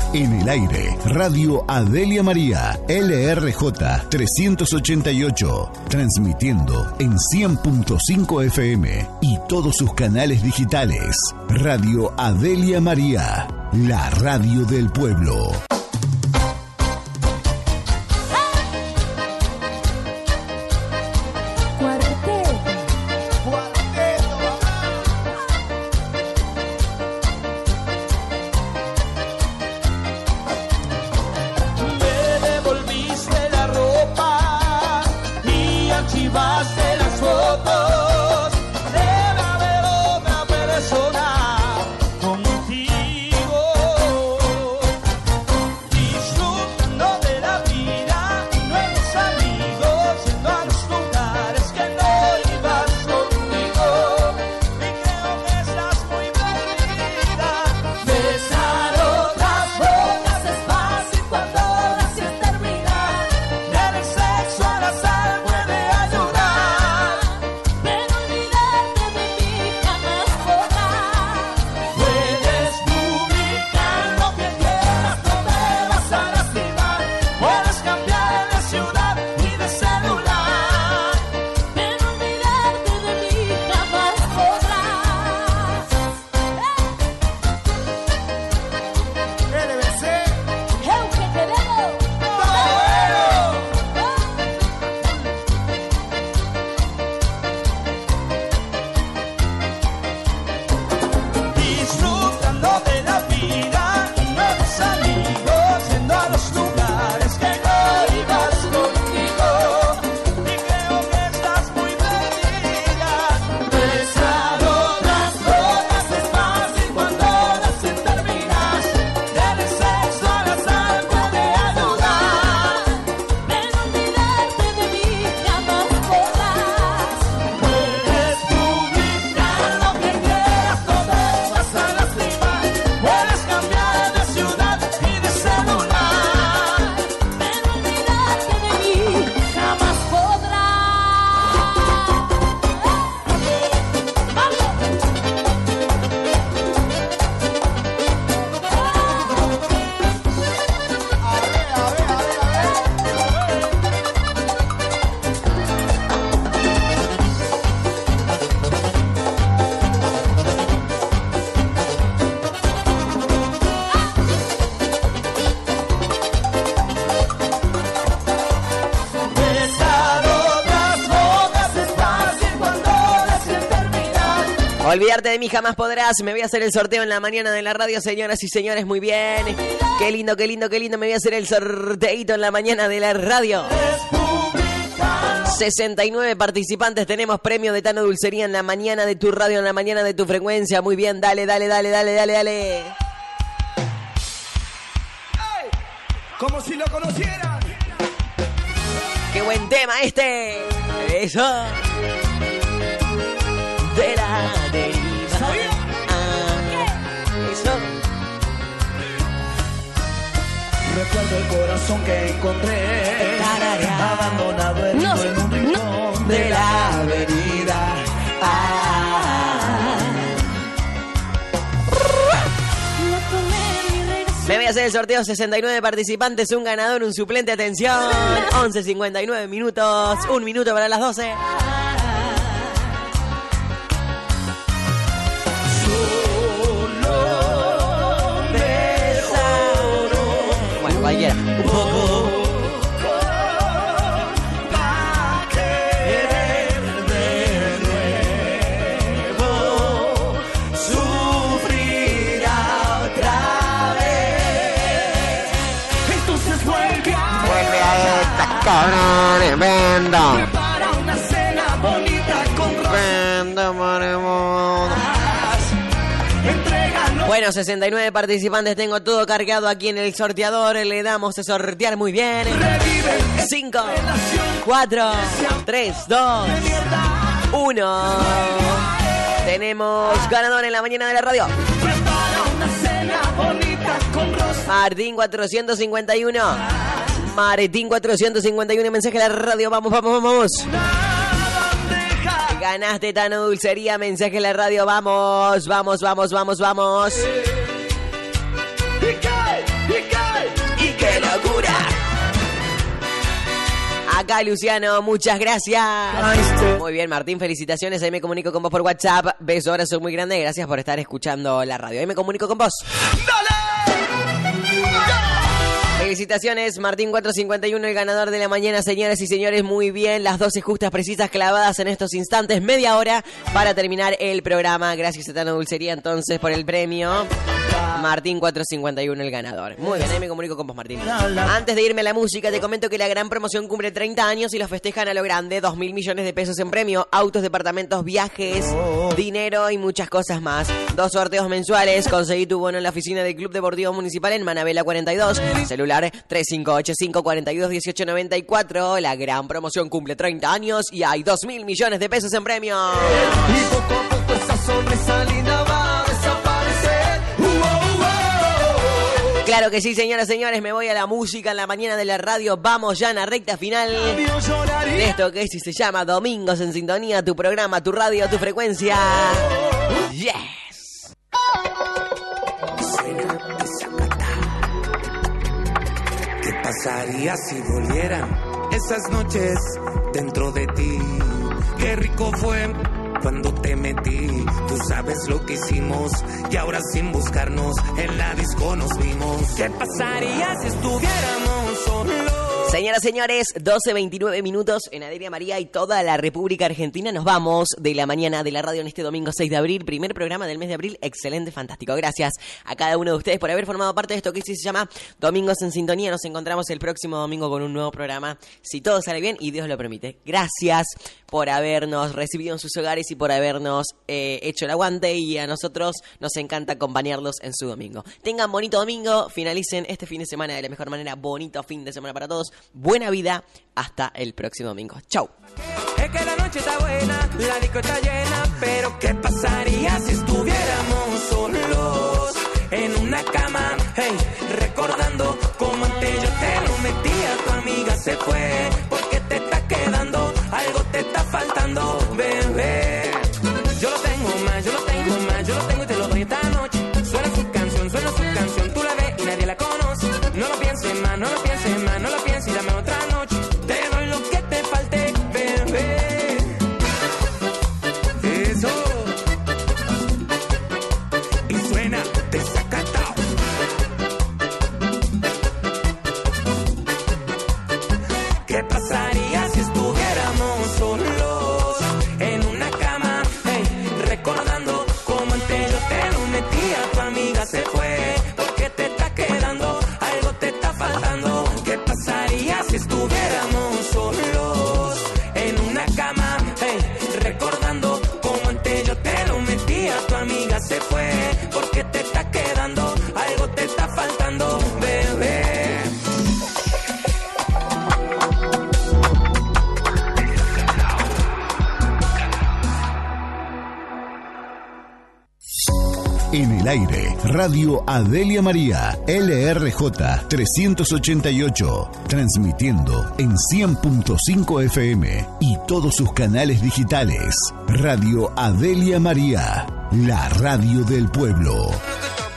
En el aire, Radio Adelia María, LRJ 388, transmitiendo en 100.5 FM y todos sus canales digitales. Radio Adelia María, la radio del pueblo. Olvidarte de mí jamás podrás. Me voy a hacer el sorteo en la mañana de la radio, señoras y señores. Muy bien. Qué lindo, qué lindo, qué lindo. Me voy a hacer el sorteito en la mañana de la radio. 69 participantes. Tenemos premio de Tano Dulcería en la mañana de tu radio, en la mañana de tu frecuencia. Muy bien, dale, dale, dale, dale, dale, dale. Como si lo conocieran. Qué buen tema este. Eso. De la deriva. ¿Sabía? Eso. Recuerdo el corazón que encontré abandonado en un rincón de la avenida. Me voy a hacer el sorteo, 69 participantes, un ganador, un suplente, atención. 11:59 minutos, un minuto para las 12. Bueno, cualquiera. Un poco. Cabrones, vendo. Para una cena bonita con Vendo, maremodo. Bueno, 69 participantes, tengo todo cargado aquí en el sorteador. Le damos a sortear muy bien. 5, 4, 3, 2, 1. Tenemos ganador en la mañana de la radio. Martín 451. Martín 451, mensaje a la radio. Vamos, vamos, vamos. Ganaste Tano Dulcería, mensaje a la radio. Vamos, vamos, vamos, vamos, vamos. Acá Luciano, muchas gracias. Muy bien, Martín, felicitaciones. Ahí me comunico con vos por WhatsApp. Beso, abrazo muy grande. Gracias por estar escuchando la radio. Ahí me comunico con vos. Felicitaciones, Martín 451, el ganador de la mañana, señoras y señores. Muy bien, las 12 justas, precisas, clavadas en estos instantes. Media hora para terminar el programa. Gracias a Tano Dulcería, entonces, por el premio. Martín 451, el ganador. Muy bien, ahí me comunico con vos, Martín. Antes de irme a la música, te comento que la gran promoción cumple 30 años y los festejan a lo grande. 2.000 millones de pesos en premio, autos, departamentos, viajes, dinero y muchas cosas más. 2 sorteos mensuales. Conseguí tu bono en la oficina del Club Deportivo Municipal en Manabela 42. Celular 3585-421894. La gran promoción cumple 30 años y hay 2.000 millones de pesos en premio. Y poco a poco esa sonrisa linda va a desaparecer. Claro que sí, señoras y señores, me voy a la música en la mañana de la radio. Vamos ya en la recta final de esto que se llama Domingos en Sintonía, tu programa, tu radio, tu frecuencia. Yes. ¿Qué pasaría si volvieran esas noches dentro de ti? Qué rico fue cuando te metí. Tú sabes lo que hicimos y ahora sin buscarnos en la disco nos vimos. ¿Qué pasaría si estuviéramos solos? Señoras y señores, 12:29 minutos en Adelia María y toda la República Argentina. Nos vamos de la mañana de la radio en este domingo 6 de abril, primer programa del mes de abril. Excelente, fantástico. Gracias a cada uno de ustedes por haber formado parte de esto que se llama Domingos en Sintonía. Nos encontramos el próximo domingo con un nuevo programa, si todo sale bien y Dios lo permite. Gracias por habernos recibido en sus hogares y por habernos hecho el aguante, y a nosotros nos encanta acompañarlos en su domingo. Tengan bonito domingo, finalicen este fin de semana de la mejor manera. Bonito fin de semana para todos. Buena vida, hasta el próximo domingo. Chau. Es que la noche está buena, la disco está llena, pero ¿qué pasaría si estuviéramos solos en una cama? Hey, recordando cómo antes yo te lo metía, tu amiga se fue porque te está quedando, algo te está faltando, bebé. Yo lo tengo más, yo lo tengo más, yo lo tengo y te lo doy esta noche. Suena su canción, tú la ves y nadie la conoce. No lo pienses más, no lo pienses más, no lo pienses y dame otra noche. Te doy lo que te falte, bebé. Eso. Y suena desacatado. ¿Qué pasaría si estuviéramos solos en una cama? Hey, recordando cómo antes yo te lo metía, tu amiga se fue porque te está quedando, algo te está faltando. ¿Qué pasaría si estuviéramos solos en una cama? Hey, recordando cómo antes yo te lo metía, tu amiga se fue porque te está quedando, algo te está faltando, bebé. En el aire, Radio Adelia María, LRJ 388, transmitiendo en 100.5 FM y todos sus canales digitales. Radio Adelia María, la radio del pueblo.